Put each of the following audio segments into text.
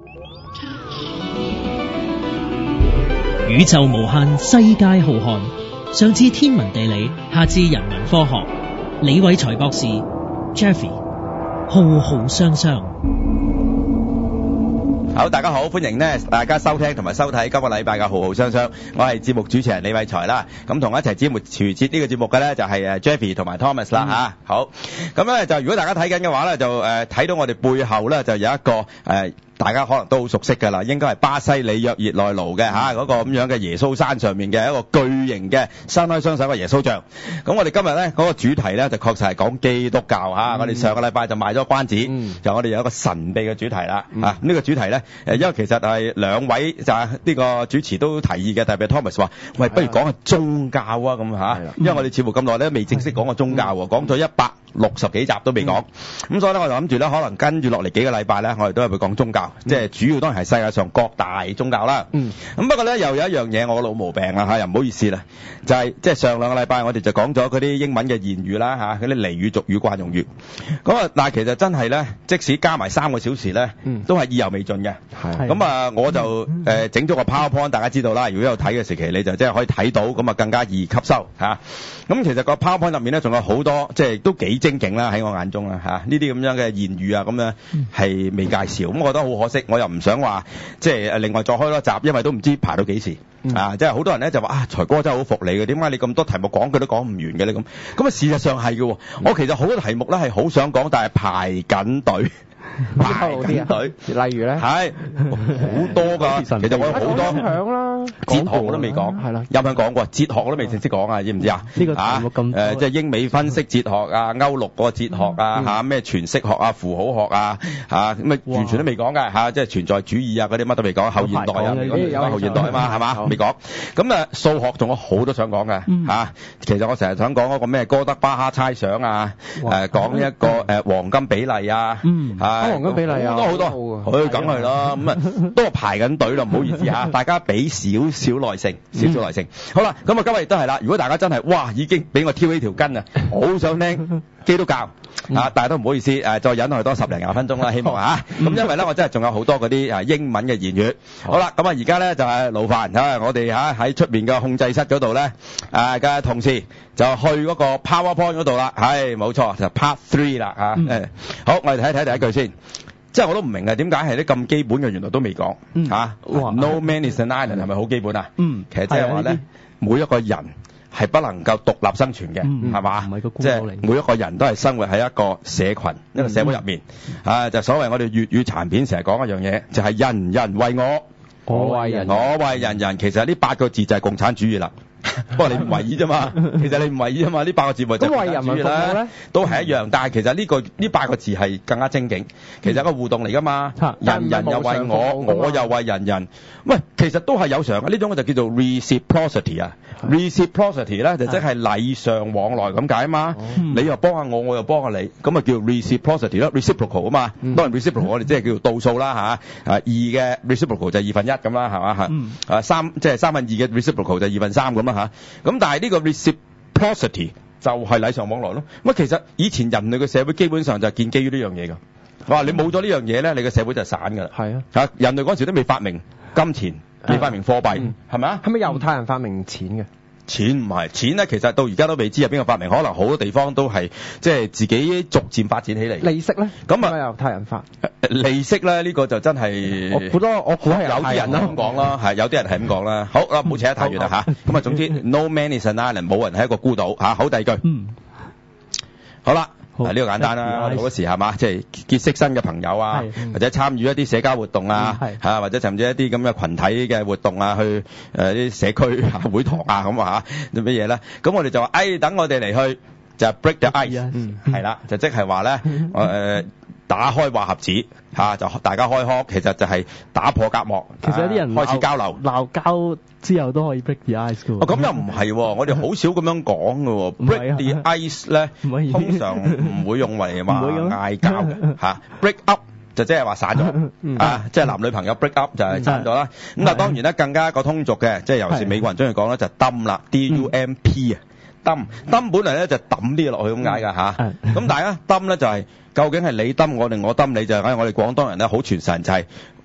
宇宙無限，世界浩瀚。上至天文地理，下至人文科學，李偉才博士 Jeffy 浩浩湯湯。 好，大家好，歡迎呢大家收聽同埋收睇今個禮拜嘅浩浩湯湯。我係節目主持人李偉才啦。咁同我一齊節目傳接呢個節目嘅呢，就係Jeffy 同埋 Thomas 啦嚇。好，咁呢就如果大家睇緊嘅話呢，就睇到我哋背後呢，就有一個大家可能都好熟悉㗎啦，應該係巴西里約熱內盧嘅嗰個咁樣嘅耶穌山上面嘅一個巨型嘅伸開雙手嘅耶穌像。咁我哋今日呢嗰個主題呢，就確實係講基督教嚇。我哋上個禮拜就賣咗關子，就我哋有一個神秘嘅主題啦。呢個主題呢，因為其實係兩位就係呢個主持都提議嘅，特別係 Thomas 話：喂，不如講下宗教啊咁嚇。因為我哋節目咁耐咧，未正式講過宗教喎，講咗160幾集都未講。咁所以咧，我就諗住咧，可能跟住落嚟幾個禮拜咧，我哋都係會講宗教。即係主要當然係世界上各大宗教啦。咁不過咧，又有一樣嘢我老毛病啦嚇，又唔好意思啦，就係即係上兩個禮拜我哋就講咗嗰啲英文嘅言語啦嚇，嗰啲俚語俗語慣用語。咁啊，但係其實真係咧，即使加埋3個小時咧，都係意猶未盡嘅。咁啊，我就整咗個 PowerPoint， 大家知道啦。如果有睇嘅時期，你就即係可以睇到，咁啊更加易吸收嚇。咁其實個 PowerPoint 入面咧，仲有好多即係都幾精警啦，喺我眼中啦嚇。呢啲咁樣嘅言語啊，咁樣係未介紹，咁我覺得好可惜。我又唔想話即係另外再開多集，因為都唔知排到幾時啊！即係好多人咧就話啊，財哥真係好服你嘅，點解你咁多題目講佢都講唔完嘅咧咁？咁啊事實上係嘅，我其實好多題目咧係好想講，但係排緊隊。排緊隊， 例如咧， 係好多㗎。其實我有好多響啦， 哲學我都未講，係啦，有冇講過？哲學我都未正式講啊，知唔知啊？ 呢個題目咁即係英美分析哲學啊，歐陸嗰個哲學啊，嚇咩詮釋學啊、符號學啊，嚇咁啊完全都未講㗎嚇，即係存在主義啊嗰啲乜都未講，後現代啊，有後現代啊嘛，係嘛？未講。咁啊數學仲有好多想講嘅嚇，其實我成日想講嗰個咩哥德巴赫猜想啊，講一個黃金比例啊， 黃金比例啊， 好多，梗係啦，咁啊都係排緊隊啦，唔好意思嚇，大家俾少少耐性，好啦，咁啊今日亦都係啦，如果大家真係哇已經俾我挑起條筋啊，好想聽基督教啊，但係都唔好意思再忍耐多10零20分鐘啦，希望嚇。咁因為咧我真係仲有好多嗰啲英文嘅言語。好啦，咁啊而家咧就係勞煩我哋喺出面嘅控制室嗰度咧嘅同事就去嗰個 PowerPoint 嗰度啦，係冇錯就 Part 3啦嚇。好，我哋睇一睇第一句先。即係我都唔明點解係啲咁基本嘅原來都未講嚇。No man is an island 係咪好基本啊？其實即係話咧，每一個人係不能夠獨立生存嘅，係嘛？即係每一個人都係生活喺一個社群、一個社會入面。就所謂我哋粵語殘片成日講一樣嘢，就係人人為我，我為人人。其實呢8個字就係共產主義啦。不過你唔為意啫嘛，其實你唔為意啫嘛，呢8個字咪就係共產主義啦，都係一樣。但係其實呢8個字係更加精警，其實係一個互動嚟㗎嘛。人人又為我，我又為人人。喂，其實都係有常嘅，呢種就叫做 reciprocity 啊。reciprocity 咧就即係禮尚往來咁解啊嘛。你又幫下我，我又幫下你，咁啊叫 reciprocity 啦 ，reciprocal 啊嘛。當然 reciprocal 我哋即係叫做倒數啦嚇。2嘅 reciprocal 就1/2咁啦，係嘛3即係2/3嘅 reciprocal 就3/2咁啦嚇。咁但係呢個 reciprocity 就係禮尚往來咯。咁其實以前人類嘅社會基本上就係建基於呢樣嘢㗎。哇！你冇咗呢樣嘢咧，你嘅社會就散㗎啦。係啊，人類嗰陣時都未發明金錢，未發明貨幣，係咪啊？ 係咪猶太人發明錢嘅？ 錢唔係錢咧，其實到而家都未知係邊個發明，可能好多地方都係即係自己逐漸發展起嚟。 利息咧，咁啊猶太人發利息咧，呢個就真係我估係有啲人啦咁講啦，係有啲人係咁講啦。好啦，唔好扯得太遠啦嚇。咁啊，總之 no man is an island，冇人係一個孤島嚇。好，第二句。好啦。呢個簡單啦，好多時係嘛，即係結識新嘅朋友啊，或者參與一啲社交活動啊，或者甚至一啲咁嘅群體嘅活動啊，去啲社區會堂啊咁啊嚇，啲乜嘢咧？咁我哋就話，等我哋嚟去就 break the ice，係啦，就即係話咧，打開話匣子就大家開腔，其實就係打破隔膜。 其實有啲人開始交流， 鬧交之後都可以 break the ice 㗎喎。 咁又唔係喎，我哋好少咁樣講㗎喎。break the ice 咧，通常唔會用為話嗌交嘅嚇。break up 就即係話散咗即係男女朋友 break up 就係散咗啦。咁但係當然咧，更加一個通俗嘅，即係尤其是美國人中意講咧，就 dump 啦 ，D-U-M-P 啊。抌本嚟咧就抌啲嘢落去咁解㗎嚇。咁但係咧抌咧就係究竟係你抌我定我抌你，就係我哋廣東人咧好傳神，就係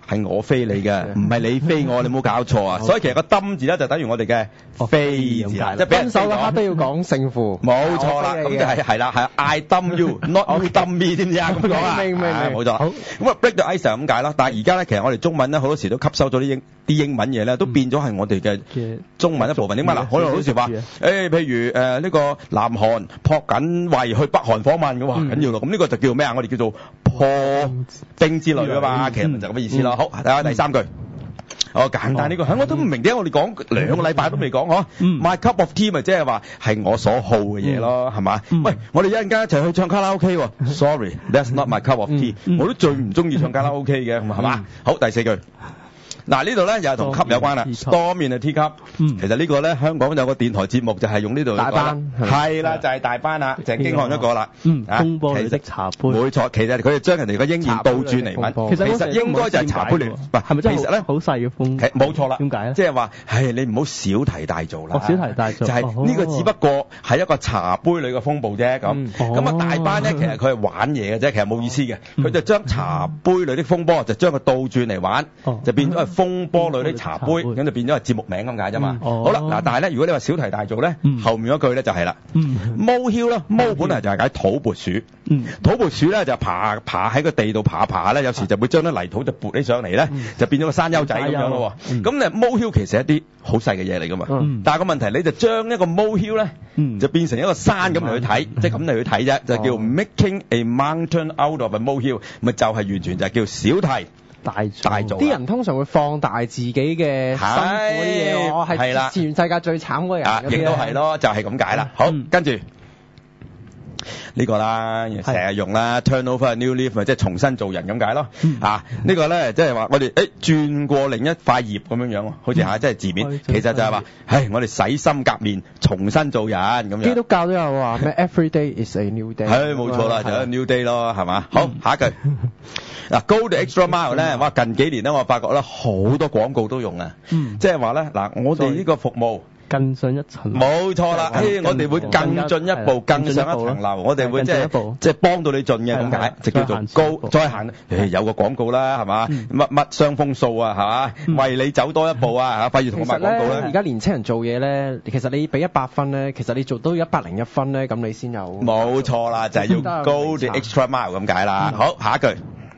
係我飛你嘅，唔係你飛我，你冇搞錯啊！所以其實個抌字咧就等於我哋嘅飛字啦，即係俾人分手嗰刻都要講勝負。 冇錯啦，咁就係啦，係 I dump you，not you dump me，知唔知啊？咁講啊， 明冇錯。咁啊 break the ice 就咁解啦。但係而家咧，其實我哋中文咧好多時都吸收咗啲英文嘢咧，都變咗係我哋嘅中文一部分。點解嗱？可能好似話譬如呢個南韓朴槿惠去北韓訪問嘅話，緊要咯。咁呢個就叫咩啊？我哋叫做破冰之類啊嘛。其實就咁嘅意思咯。好，睇下第三句。簡單呢個，我都唔明點解我哋講2個禮拜都未講嗬。My cup of tea 咪即係話係我所好嘅嘢咯，係嘛？喂，我哋一陣間一齊去唱卡拉 OK 喎。Sorry，that's not my cup of tea。我都最唔中意唱卡拉 OK 嘅，係嘛？好，第4句。嗱呢度咧又係同 cup 有關啦 ，Storm in a teacup。其實呢個咧香港有個電台節目就係用呢度大班， 係啦，就係大班啦，就係京漢一個啦。 風波裏的茶杯。 冇錯，其實佢哋將人哋個英言倒轉嚟揾，其實應該就係茶杯嚟。 係咪真係其實咧好細嘅風？ 冇錯啦。 點解咧？ 即係話，你唔好小題大做啦。 小題大做。 就係呢個只不過係一個茶杯裏嘅風暴啫。咁大班咧，其實佢係玩嘢嘅啫，其實冇意思嘅。佢就將茶杯裏的風波就將佢倒轉嚟玩，就變咗係風波裏的茶杯，咁就變咗係節目名咁解啫嘛。好啦，嗱，但係咧，如果你話小題大做咧，後面嗰句咧就係啦。Molehill 咧，mole本嚟就係解土撥鼠。土撥鼠咧就爬喺個地度爬咧，有時就會將啲泥土就撥起上嚟咧，就變咗個山丘仔咁樣咯。咁咧 molehill 其實係一啲好細嘅嘢嚟噶嘛。但係個問題你就將一個 molehill 咧，就變成一個山咁嚟去睇，即係咁嚟去睇啫，就叫 making a mountain out of a molehill，咪就係完全就係叫小題大做。 啲人通常會放大自己嘅辛苦啲嘢，我係全世界最慘嗰人。 亦都係咯，就係咁解啦。好，跟住呢個啦，成日用啦 ，turn over a new leaf 咪即係重新做人咁解咯。呢個咧即係話我哋轉過另一塊頁咁樣樣，好似即係字面，其實就係話，我哋洗心革面，重新做人咁樣。 基督教都有話咩 ？Every day is a new day。 冇錯啦，就係 new day 咯，係嘛？好，下一句。嗱，Go the extra mile 咧，哇！近幾年咧，我發覺咧好多廣告都用啊，即係話咧，嗱，我哋呢個服務更上一層， 冇錯啦，我哋會更進一步，更上一層樓，我哋會即係幫到你盡嘅咁解，就叫做高再行。有個廣告啦，係嘛？乜雙風數啊，係嘛？為你走多一步啊，費事同我賣廣告咧。 而家年青人做嘢咧，其實你俾100分咧，其實你做到101分咧，咁你先有。 冇錯啦，就係要 Go the extra mile 咁解啦。好，下一句。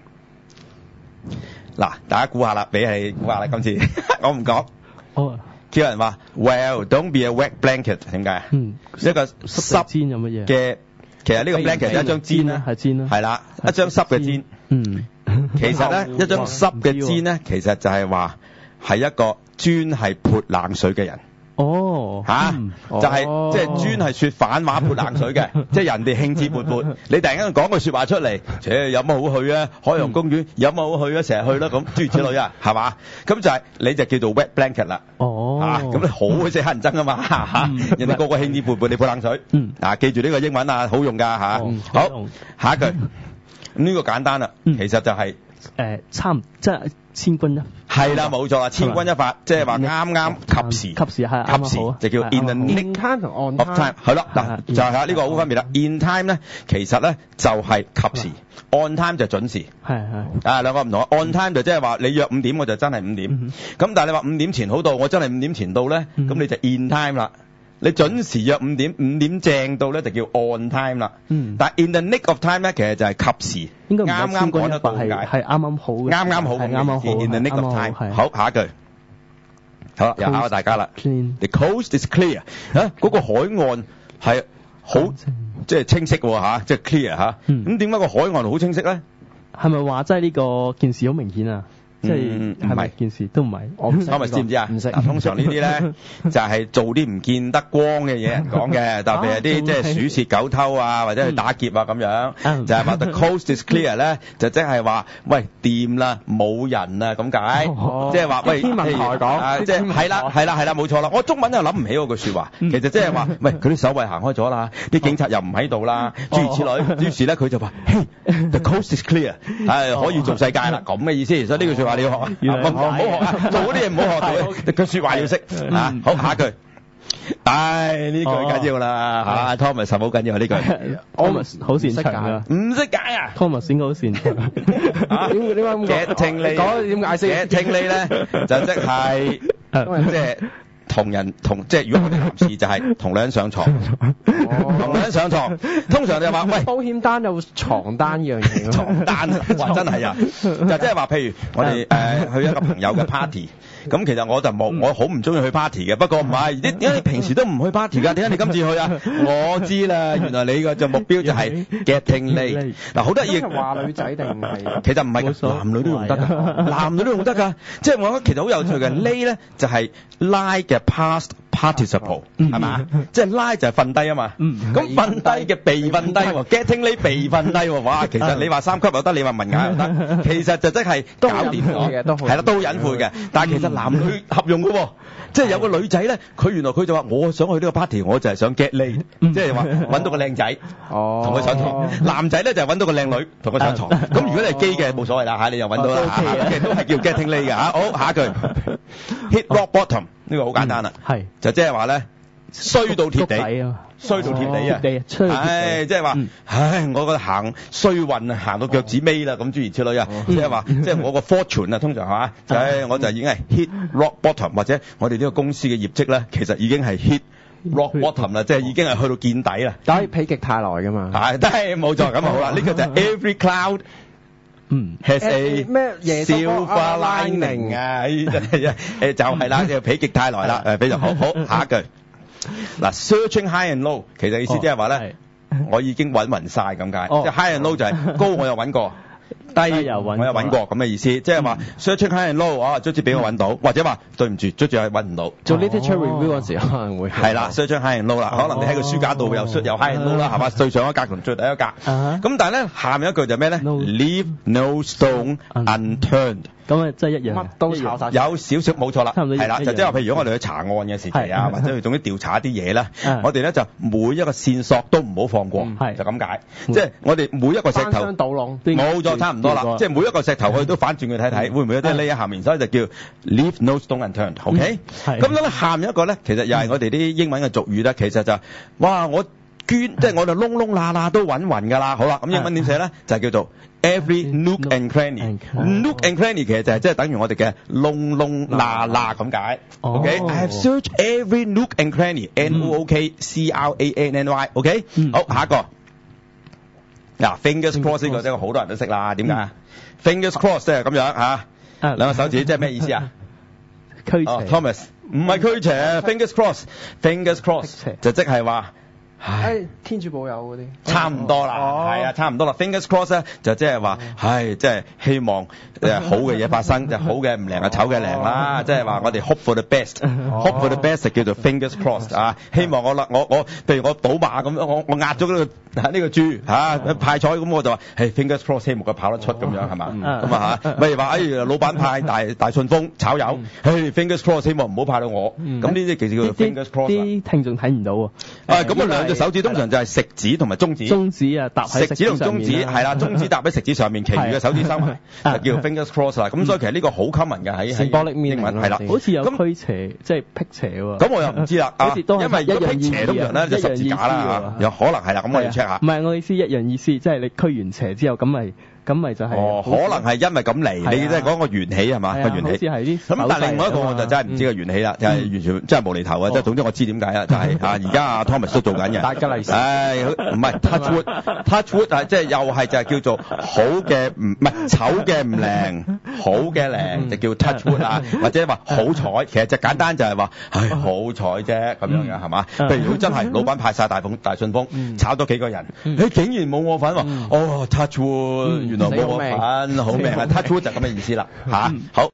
嗱，大家估下啦，俾你估下啦，今次我唔講。叫人話 ，Well, don't be a wet blanket， 點解啊？一個濕氈有乜嘢嘅，其實呢個 blanket 係一張氈啦， 係氈啦， 係啦，一張濕嘅氈。其實咧，一張濕嘅氈咧，其實就係話係一個專係潑冷水嘅人。就係即係專係說反話潑冷水嘅，即係人哋興致勃勃，你突然間講句說話出嚟，有乜好去啊？海洋公園有乜好去啊？成日去啦，咁諸如此類啊，係嘛？咁就係你就叫做 wet blanket 啦。咁你好鬼死乞人憎啊嘛，人哋個個興致勃勃，你潑冷水。記住呢個英文啊，好用噶吓。好，下一句，呢個簡單啦，其實就係即係千鈞一係啦，冇錯啦，千鈞一髮，即係話啱啱及時係及時就叫 in the nick of time。係啦，嗱就係呢個好分別啦。in time 咧，其實咧就係及時，on time 就準時。係兩個唔同。on time 就即係話你約5點，我就真係5點。咁但係你話5點前好到，我真係5點前到咧，咁你就 in time 啦。你準時約5點，5點正到咧就叫 on time 啦。但係 in the nick of time 咧，其實就係及時，啱啱講得到解， 係啱啱好嘅， 啱啱好嘅，啱啱好。in the nick of time。好，下一句。好啦，又考下大家啦。The coast is clear。嗰個海岸係好即係清晰喎嚇，即係 clear 嚇。咁點解個海岸好清晰咧？ 係咪話即係呢個件事好明顯啊？即係係咪件事都唔係？我咪知唔知啊？唔識。 通常呢啲咧就係做啲唔見得光嘅嘢人講嘅，特別係啲即係鼠竊狗偷啊，或者去打劫啊咁樣，就係話 the coast is clear 咧，就即係話喂掂啦，冇人啊咁解，即係話喂天文台講，即係係啦冇錯啦。我中文又諗唔起嗰句説話，其實即係話喂佢啲守衛行開咗啦，啲警察又唔喺度啦，諸如此類。於是咧佢就話hey the coast is clear， 係可以做世界啦咁嘅意思。所以呢句説話你要學啊，唔好學啊，做嗰啲嘢唔好學，佢説話要識啊。好，下一句呢句緊要啦嚇，Thomas 好緊要呢句。 Thomas 好擅長啊， 唔識解啊 ，Thomas 應該好擅長。 點解咁講 ？Getting late， 講點解先 ？Getting late 咧就即係即係。即係如果我哋男士就係同女人上床，同女人上床，通常就話喂， 保險單有床單呢樣嘢， 床單哇真係啊，就即係話譬如我哋去一個朋友嘅 party， 咁其實我就冇，我好唔中意去 party 嘅，不過唔係，點解你平時都唔去 party 㗎？點解你今次去啊？我知啦，原來你個就目標就係 getting late。嗱好得意， 話女仔定係？ 其實唔係㗎，男女都用得㗎，男女都用得㗎。即係我覺得其實好有趣嘅 late 咧，就係 lie 嘅 past participle 係嘛？即係 lie 就係瞓低啊嘛。咁瞓低嘅被瞓低喎 ，getting late 被瞓低喎。哇！其實你話三級又得，你話文雅又得，其實就真係搞掂咗，係啦，都隱晦嘅。但係其實男女合用㗎喎，即係有個女仔咧，佢原來佢就話我想去呢個 party，我就係想 get late，即係話揾到個靚仔同佢上床。男仔咧就係揾到個靚女同佢上床。咁如果你係基嘅冇所謂啦嚇，你又揾到啦嚇，都係叫 getting late 嘅嚇。好，下一句 hit rock bottom。呢個好簡單啦，就即係話咧，衰到貼地，衰到貼地啊！即係話，我個行衰運啊，行到腳趾尾啦，咁諸如此類啊，即係話，即係我個 fortune 啊，通常係嘛，我就已經係 hit rock bottom， 或者我哋呢個公司嘅業績咧，其實已經係 hit rock bottom 啦，即係已經係去到見底啦。 但係否極泰來噶嘛？ 係，冇錯，咁好啦，呢個就係 every cloud。has a 咩 silver lining 啊，就係啦，就否極泰來啦，非常好。好，下一句嗱 ，searching high and low， 其實意思即係話咧，我已經揾勻晒咁解，即係 high and low 就係高我又揾過，低我又揾過咁嘅意思，即係話 searching high and low 啊，卒之俾我揾到，或者話對唔住，卒之係揾唔到。 做 literature review 嗰時可能會係啦 ，searching high and low 啦，可能你喺個書架度又 high and low 啦，係嘛，最上一格同最底一格。咁但係咧，下面一句就咩咧 ？Leave no stone unturned。 咁啊，真係一樣， 乜都炒晒， 有少少冇錯啦，係啦，就即係話，譬如如果我哋去查案嘅時期啊，或者去總之調查一啲嘢咧，我哋咧就每一個線索都唔好放過，就咁解。即係我哋每一個石頭， 翻箱倒籠， 冇錯，差唔多啦。即係每一個石頭我哋都反轉佢睇睇，會唔會有啲匿喺下面？所以就叫 leave no stone unturned。OK，咁樣下面一個咧，其實又係我哋啲英文嘅俗語咧，其實就哇我捐，即係我哋窿窿罅罅都揾勻㗎啦。好啦，咁英文點寫咧？就係叫做 every nook and cranny。nook and cranny 其實就係即係等於我哋嘅窿窿罅罅咁解。OK，I have searched every nook and cranny。NOOKCRANNY。OK，好，下一個嗱 fingers crossed 呢個真係好多人都識啦。點解？fingers crossed 即係咁樣嚇，兩個手指即係咩意思啊？ 驅邪。 Thomas 唔係驅邪 ，fingers crossed 就即係話。 天主保佑嗰啲， 差唔多啦，係啊，差唔多啦。Fingers crossed 咧，就即係話，即係希望好嘅嘢發生，就好嘅唔靈啊，醜嘅靈啦，即係話我哋 hope for the best，hope for the best 就叫做 fingers crossed 啊。希望我譬如我賭馬咁樣，我壓咗呢個豬派彩咁，我就話fingers crossed 希望佢跑得出咁樣係嘛？咁啊嚇，譬如話老闆派大順風炒魷，fingers crossed 希望唔好派到我。咁呢啲其實叫做 fingers crossed。 啲聽眾睇唔到喎。 咁兩隻手指通常就係食指同埋中指。 中指啊，搭喺食指同中指係啦，中指搭喺食指上面，其餘嘅手指收埋，就叫 fingers crossed 啦。咁所以其實呢個好 common 嘅喺英文係啦。 好似有驅邪，即係辟邪喎。 咁我又唔知啦，因為如果辟邪通常咧就十字架啦，有可能係啦。咁我要 check 下。 唔係我意思一樣意思，即係你驅完邪之後咁咪就係。 可能係因為咁嚟，你即係講個緣起係嘛？個緣起。好似係啲。咁但係另外一個我就真係唔知個緣起啦，就係完全真係無厘頭啊！即係總之我知點解啦，就係而家Thomas 都做緊嘅。大吉利是。唔係 touch wood 啊，即係又係就係叫做好嘅唔係醜嘅唔靈，好嘅靈就叫 touch wood 啊，或者話好彩，其實就簡單就係話好彩啫咁樣嘅係嘛？譬如真係老闆派晒大順風，炒多幾個人，竟然冇我份喎，touch wood。原來冇我份，好命啊！touch wood 就咁嘅意思啦，好。